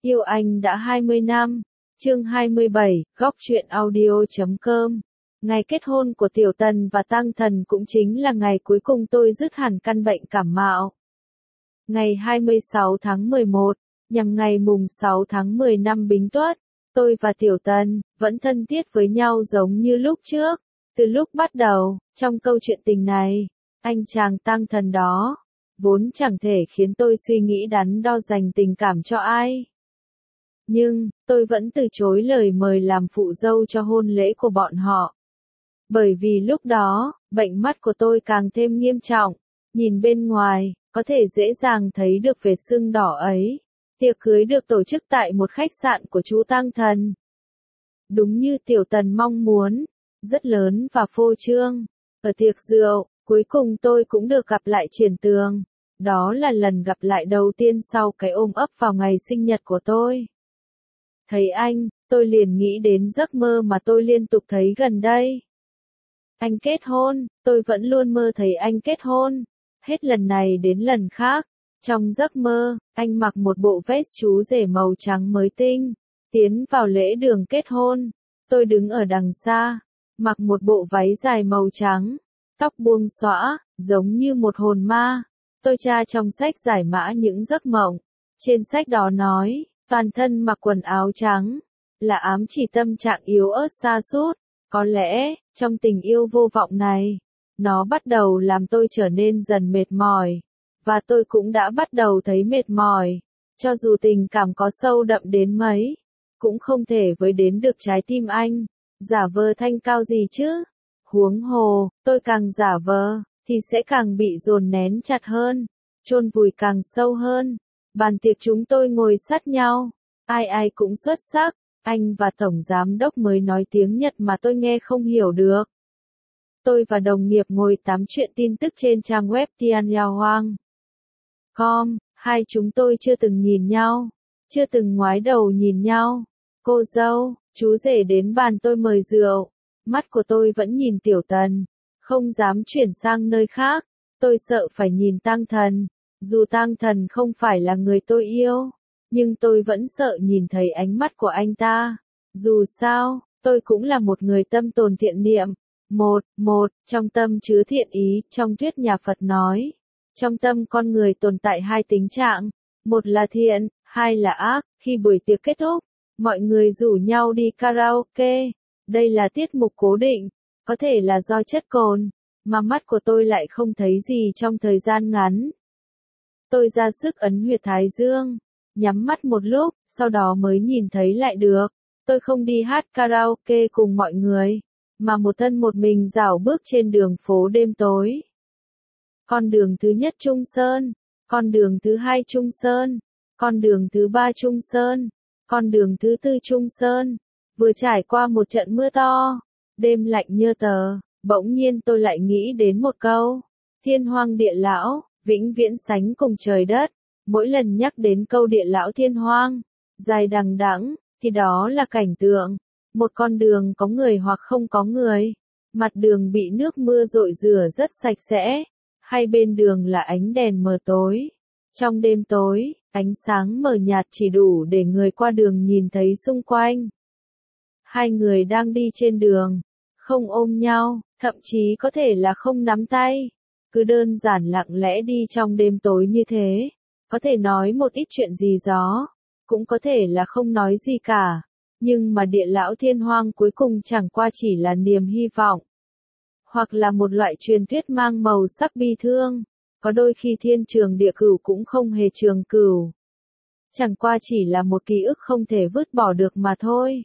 Yêu anh đã 20 năm. Chương 27, góc truyện audio.com. Ngày kết hôn của Tiểu Tần và Tăng Thần cũng chính là ngày cuối cùng tôi dứt hẳn căn bệnh cảm mạo. Ngày 26 tháng 11, nhằm ngày mùng 6 tháng 10 năm Bính Tuất, tôi và Tiểu Tần vẫn thân thiết với nhau giống như lúc trước. Từ lúc bắt đầu, trong câu chuyện tình này, anh chàng Tăng Thần đó vốn chẳng thể khiến tôi suy nghĩ đắn đo dành tình cảm cho ai. Nhưng, tôi vẫn từ chối lời mời làm phụ dâu cho hôn lễ của bọn họ. Bởi vì lúc đó, bệnh mắt của tôi càng thêm nghiêm trọng, nhìn bên ngoài, có thể dễ dàng thấy được vệt sưng đỏ ấy. Tiệc cưới được tổ chức tại một khách sạn của chú Tăng Thần. Đúng như Tiểu Tần mong muốn, rất lớn và phô trương. Ở tiệc rượu, cuối cùng tôi cũng được gặp lại Triển Tường. Đó là lần gặp lại đầu tiên sau cái ôm ấp vào ngày sinh nhật của tôi. Thấy anh, tôi liền nghĩ đến giấc mơ mà tôi liên tục thấy gần đây. Anh kết hôn, tôi vẫn luôn mơ thấy anh kết hôn. Hết lần này đến lần khác. Trong giấc mơ, anh mặc một bộ vest chú rể màu trắng mới tinh, tiến vào lễ đường kết hôn. Tôi đứng ở đằng xa, mặc một bộ váy dài màu trắng, tóc buông xõa, giống như một hồn ma. Tôi tra trong sách giải mã những giấc mộng. Trên sách đó nói, toàn thân mặc quần áo trắng, là ám chỉ tâm trạng yếu ớt sa sút. Có lẽ, trong tình yêu vô vọng này, nó bắt đầu làm tôi trở nên dần mệt mỏi. Và tôi cũng đã bắt đầu thấy mệt mỏi. Cho dù tình cảm có sâu đậm đến mấy, cũng không thể với đến được trái tim anh. Giả vờ thanh cao gì chứ? Huống hồ, tôi càng giả vờ, thì sẽ càng bị dồn nén chặt hơn, chôn vùi càng sâu hơn. Bàn tiệc chúng tôi ngồi sát nhau, ai ai cũng xuất sắc, anh và Tổng Giám Đốc mới nói tiếng Nhật mà tôi nghe không hiểu được. Tôi và đồng nghiệp ngồi tám chuyện tin tức trên trang web tianyahoang.com, hai chúng tôi chưa từng nhìn nhau, chưa từng ngoái đầu nhìn nhau. Cô dâu, chú rể đến bàn tôi mời rượu, mắt của tôi vẫn nhìn Tiểu Tần, không dám chuyển sang nơi khác. Tôi sợ phải nhìn Tăng Thần, dù Tăng Thần không phải là người tôi yêu, nhưng tôi vẫn sợ nhìn thấy ánh mắt của anh ta. Dù sao, tôi cũng là một người tâm tồn thiện niệm. Trong tâm chứa thiện ý, trong thuyết nhà Phật nói, trong tâm con người tồn tại hai tính trạng, một là thiện, hai là ác. Khi buổi tiệc kết thúc, mọi người rủ nhau đi karaoke. Đây là tiết mục cố định, có thể là do chất cồn, mà mắt của tôi lại không thấy gì trong thời gian ngắn. Tôi ra sức ấn huyệt thái dương, nhắm mắt một lúc, sau đó mới nhìn thấy lại được. Tôi không đi hát karaoke cùng mọi người, mà một thân một mình rảo bước trên đường phố đêm tối. Con đường thứ nhất Trung Sơn, con đường thứ hai Trung Sơn, con đường thứ ba Trung Sơn, con đường thứ tư Trung Sơn. Vừa trải qua một trận mưa to, đêm lạnh như tờ, bỗng nhiên tôi lại nghĩ đến một câu. Thiên hoang địa lão, vĩnh viễn sánh cùng trời đất. Mỗi lần nhắc đến câu địa lão thiên hoang, dài đằng đẵng, thì đó là cảnh tượng một con đường có người hoặc không có người. Mặt đường bị nước mưa dội rửa rất sạch sẽ, hai bên đường là ánh đèn mờ tối. Trong đêm tối, ánh sáng mờ nhạt chỉ đủ để người qua đường nhìn thấy xung quanh. Hai người đang đi trên đường, không ôm nhau, thậm chí có thể là không nắm tay. Cứ đơn giản lặng lẽ đi trong đêm tối như thế. Có thể nói một ít chuyện gì đó, cũng có thể là không nói gì cả. Nhưng mà địa lão thiên hoang cuối cùng chẳng qua chỉ là niềm hy vọng. Hoặc là một loại truyền thuyết mang màu sắc bi thương. Có đôi khi thiên trường địa cửu cũng không hề trường cửu. Chẳng qua chỉ là một ký ức không thể vứt bỏ được mà thôi.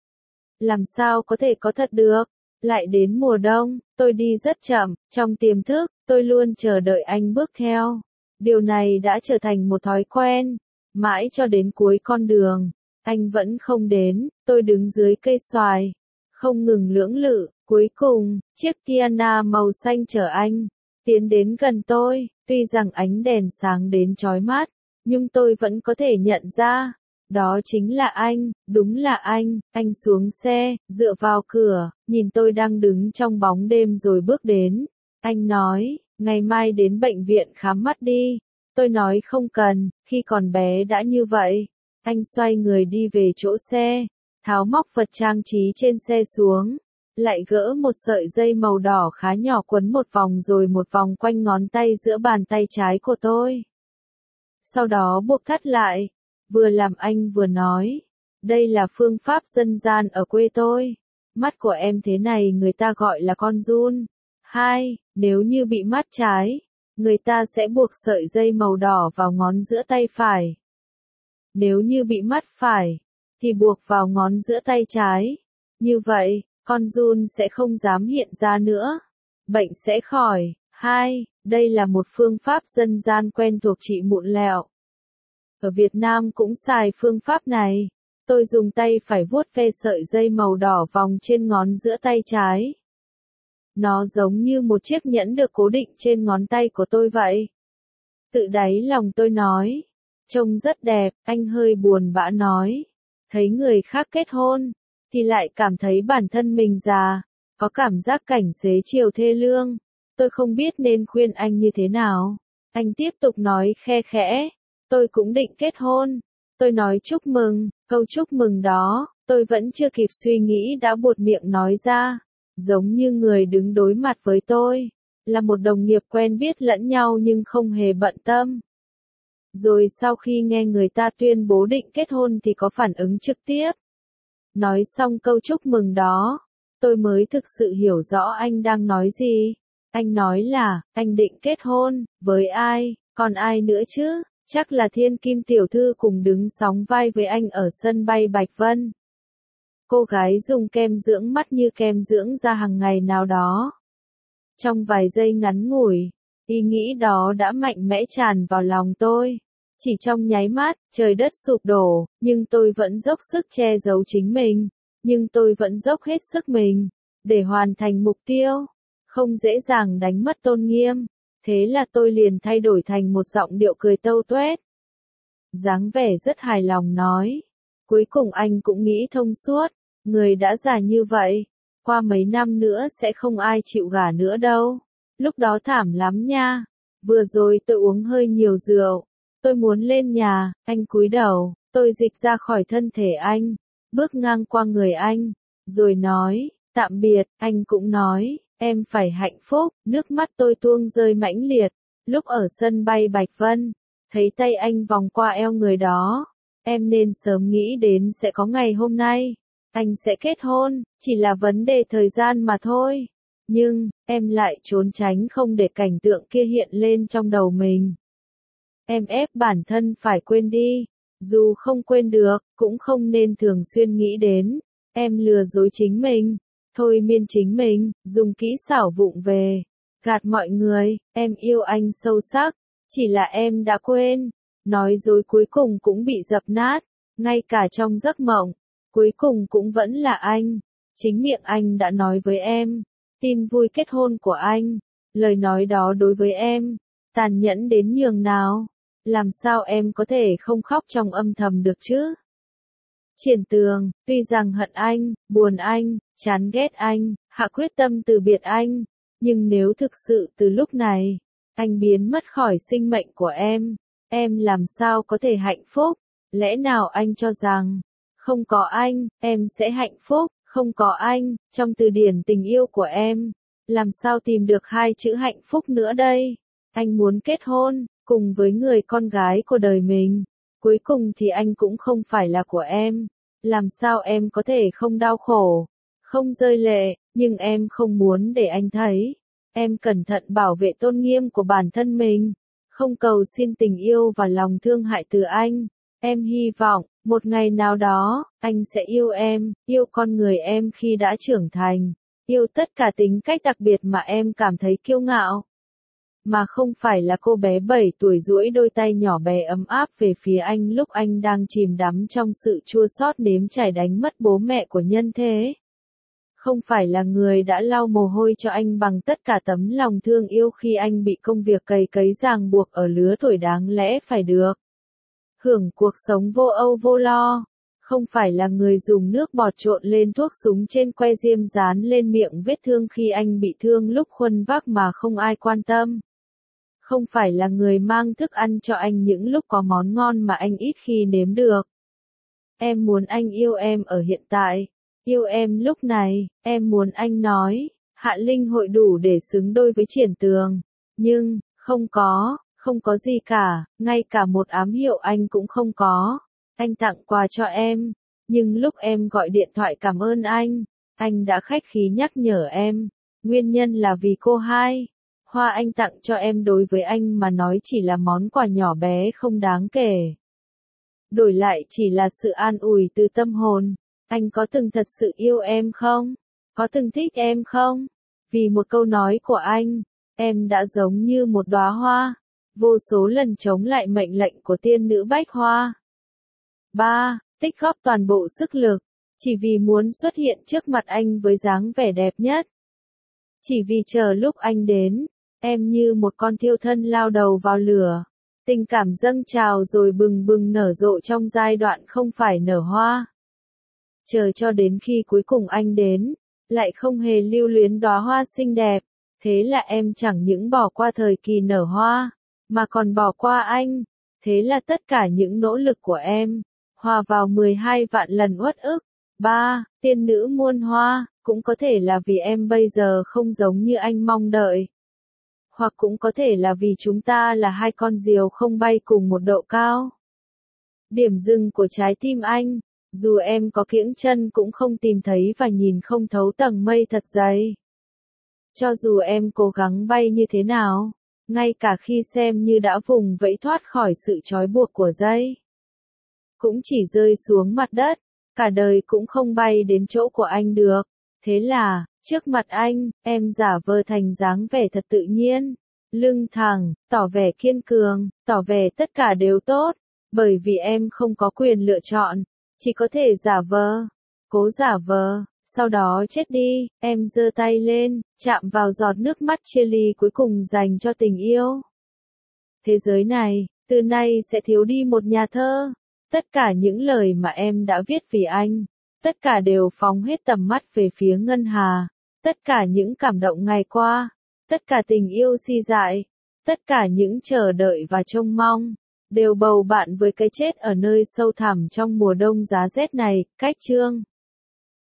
Làm sao có thể có thật được? Lại đến mùa đông, tôi đi rất chậm, trong tiềm thức, tôi luôn chờ đợi anh bước theo. Điều này đã trở thành một thói quen. Mãi cho đến cuối con đường, anh vẫn không đến. Tôi đứng dưới cây xoài, không ngừng lưỡng lự. Cuối cùng, chiếc Tiana màu xanh chở anh tiến đến gần tôi. Tuy rằng ánh đèn sáng đến chói mắt, nhưng tôi vẫn có thể nhận ra, đó chính là anh, đúng là anh. Anh xuống xe, dựa vào cửa, nhìn tôi đang đứng trong bóng đêm rồi bước đến. Anh nói, ngày mai đến bệnh viện khám mắt đi. Tôi nói không cần, khi còn bé đã như vậy. Anh xoay người đi về chỗ xe, tháo móc vật trang trí trên xe xuống, lại gỡ một sợi dây màu đỏ khá nhỏ quấn một vòng rồi một vòng quanh ngón tay giữa bàn tay trái của tôi. Sau đó buộc thắt lại, vừa làm anh vừa nói, đây là phương pháp dân gian ở quê tôi. Mắt của em thế này người ta gọi là con giun. 2. Nếu như bị mắt trái, người ta sẽ buộc sợi dây màu đỏ vào ngón giữa tay phải. Nếu như bị mắt phải, thì buộc vào ngón giữa tay trái. Như vậy, con giun sẽ không dám hiện ra nữa. Bệnh sẽ khỏi. 2. Đây là một phương pháp dân gian quen thuộc trị mụn lẹo. Ở Việt Nam cũng xài phương pháp này. Tôi dùng tay phải vuốt ve sợi dây màu đỏ vòng trên ngón giữa tay trái. Nó giống như một chiếc nhẫn được cố định trên ngón tay của tôi vậy. Tự đáy lòng tôi nói, trông rất đẹp, anh hơi buồn bã nói. Thấy người khác kết hôn, thì lại cảm thấy bản thân mình già, có cảm giác cảnh xế chiều thê lương. Tôi không biết nên khuyên anh như thế nào. Anh tiếp tục nói khe khẽ, tôi cũng định kết hôn. Tôi nói chúc mừng, câu chúc mừng đó, tôi vẫn chưa kịp suy nghĩ đã buột miệng nói ra. Giống như người đứng đối mặt với tôi, là một đồng nghiệp quen biết lẫn nhau nhưng không hề bận tâm. Rồi sau khi nghe người ta tuyên bố định kết hôn thì có phản ứng trực tiếp. Nói xong câu chúc mừng đó, tôi mới thực sự hiểu rõ anh đang nói gì. Anh nói là, anh định kết hôn, với ai, còn ai nữa chứ? Chắc là Thiên Kim tiểu thư cùng đứng sóng vai với anh ở sân bay Bạch Vân. Cô gái dùng kem dưỡng mắt như kem dưỡng da hàng ngày nào đó. Trong vài giây ngắn ngủi, ý nghĩ đó đã mạnh mẽ tràn vào lòng tôi. Chỉ trong nháy mắt, trời đất sụp đổ, nhưng tôi vẫn dốc sức che giấu chính mình. Nhưng tôi vẫn dốc hết sức mình, để hoàn thành mục tiêu. Không dễ dàng đánh mất tôn nghiêm. Thế là tôi liền thay đổi thành một giọng điệu cười tâu tuét. Dáng vẻ rất hài lòng nói. Cuối cùng anh cũng nghĩ thông suốt. Người đã già như vậy, qua mấy năm nữa sẽ không ai chịu gả nữa đâu. Lúc đó thảm lắm nha. Vừa rồi tôi uống hơi nhiều rượu. Tôi muốn lên nhà, anh cúi đầu, tôi dịch ra khỏi thân thể anh, bước ngang qua người anh, rồi nói, tạm biệt, anh cũng nói, em phải hạnh phúc, nước mắt tôi tuôn rơi mãnh liệt. Lúc ở sân bay Bạch Vân, thấy tay anh vòng qua eo người đó, em nên sớm nghĩ đến sẽ có ngày hôm nay. Anh sẽ kết hôn, chỉ là vấn đề thời gian mà thôi. Nhưng, em lại trốn tránh không để cảnh tượng kia hiện lên trong đầu mình. Em ép bản thân phải quên đi. Dù không quên được, cũng không nên thường xuyên nghĩ đến. Em lừa dối chính mình, thôi miên chính mình, dùng kỹ xảo vụng về, gạt mọi người, em yêu anh sâu sắc, chỉ là em đã quên. Nói dối cuối cùng cũng bị dập nát, ngay cả trong giấc mộng. Cuối cùng cũng vẫn là anh. Chính miệng anh đã nói với em. Tin vui kết hôn của anh. Lời nói đó đối với em. Tàn nhẫn đến nhường nào. Làm sao em có thể không khóc trong âm thầm được chứ? Triển Tường, tuy rằng hận anh, buồn anh, chán ghét anh, hạ quyết tâm từ biệt anh. Nhưng nếu thực sự từ lúc này, anh biến mất khỏi sinh mệnh của em làm sao có thể hạnh phúc? Lẽ nào anh cho rằng, không có anh, em sẽ hạnh phúc, không có anh, trong từ điển tình yêu của em, làm sao tìm được hai chữ hạnh phúc nữa đây? Anh muốn kết hôn, cùng với người con gái của đời mình. Cuối cùng thì anh cũng không phải là của em. Làm sao em có thể không đau khổ, không rơi lệ, nhưng em không muốn để anh thấy. Em cẩn thận bảo vệ tôn nghiêm của bản thân mình, không cầu xin tình yêu và lòng thương hại từ anh. Em hy vọng, một ngày nào đó, anh sẽ yêu em, yêu con người em khi đã trưởng thành, yêu tất cả tính cách đặc biệt mà em cảm thấy kiêu ngạo. Mà không phải là cô bé 7 tuổi duỗi đôi tay nhỏ bé ấm áp về phía anh lúc anh đang chìm đắm trong sự chua xót nếm trải đánh mất bố mẹ của nhân thế. Không phải là người đã lau mồ hôi cho anh bằng tất cả tấm lòng thương yêu khi anh bị công việc cày cấy ràng buộc ở lứa tuổi đáng lẽ phải được hưởng cuộc sống vô âu vô lo. Không phải là người dùng nước bọt trộn lên thuốc súng trên que diêm dán lên miệng vết thương khi anh bị thương lúc khuân vác mà không ai quan tâm. Không phải là người mang thức ăn cho anh những lúc có món ngon mà anh ít khi nếm được. Em muốn anh yêu em ở hiện tại, yêu em lúc này, em muốn anh nói, Hạ Linh hội đủ để xứng đôi với Triển Tường. Nhưng, không có gì cả, ngay cả một ám hiệu anh cũng không có. Anh tặng quà cho em, nhưng lúc em gọi điện thoại cảm ơn anh đã khách khí nhắc nhở em. Nguyên nhân là vì cô hai. Hoa anh tặng cho em đối với anh mà nói chỉ là món quà nhỏ bé không đáng kể. Đổi lại chỉ là sự an ủi từ tâm hồn. Anh có từng thật sự yêu em không? Có từng thích em không? Vì một câu nói của anh, em đã giống như một đóa hoa, vô số lần chống lại mệnh lệnh của tiên nữ bách hoa. 3. Tích góp toàn bộ sức lực, chỉ vì muốn xuất hiện trước mặt anh với dáng vẻ đẹp nhất. Chỉ vì chờ lúc anh đến, em như một con thiêu thân lao đầu vào lửa. Tình cảm dâng trào rồi bừng bừng nở rộ trong giai đoạn không phải nở hoa. Chờ cho đến khi cuối cùng anh đến, lại không hề lưu luyến đóa hoa xinh đẹp. Thế là em chẳng những bỏ qua thời kỳ nở hoa, mà còn bỏ qua anh. Thế là tất cả những nỗ lực của em, hòa vào 12 vạn lần uất ức. 3. Tiên nữ muôn hoa, cũng có thể là vì em bây giờ không giống như anh mong đợi. Hoặc cũng có thể là vì chúng ta là hai con diều không bay cùng một độ cao. Điểm dừng của trái tim anh, dù em có kiễng chân cũng không tìm thấy và nhìn không thấu tầng mây thật dày. Cho dù em cố gắng bay như thế nào, ngay cả khi xem như đã vùng vẫy thoát khỏi sự trói buộc của dây, cũng chỉ rơi xuống mặt đất, cả đời cũng không bay đến chỗ của anh được. Thế là, trước mặt anh, em giả vờ thành dáng vẻ thật tự nhiên, lưng thẳng, tỏ vẻ kiên cường, tỏ vẻ tất cả đều tốt, bởi vì em không có quyền lựa chọn, chỉ có thể giả vờ, cố giả vờ. Sau đó chết đi, em giơ tay lên, chạm vào giọt nước mắt chia ly cuối cùng dành cho tình yêu. Thế giới này, từ nay sẽ thiếu đi một nhà thơ. Tất cả những lời mà em đã viết vì anh, tất cả đều phóng hết tầm mắt về phía ngân hà. Tất cả những cảm động ngày qua, tất cả tình yêu si dại, tất cả những chờ đợi và trông mong, đều bầu bạn với cái chết ở nơi sâu thẳm trong mùa đông giá rét này. Cách chương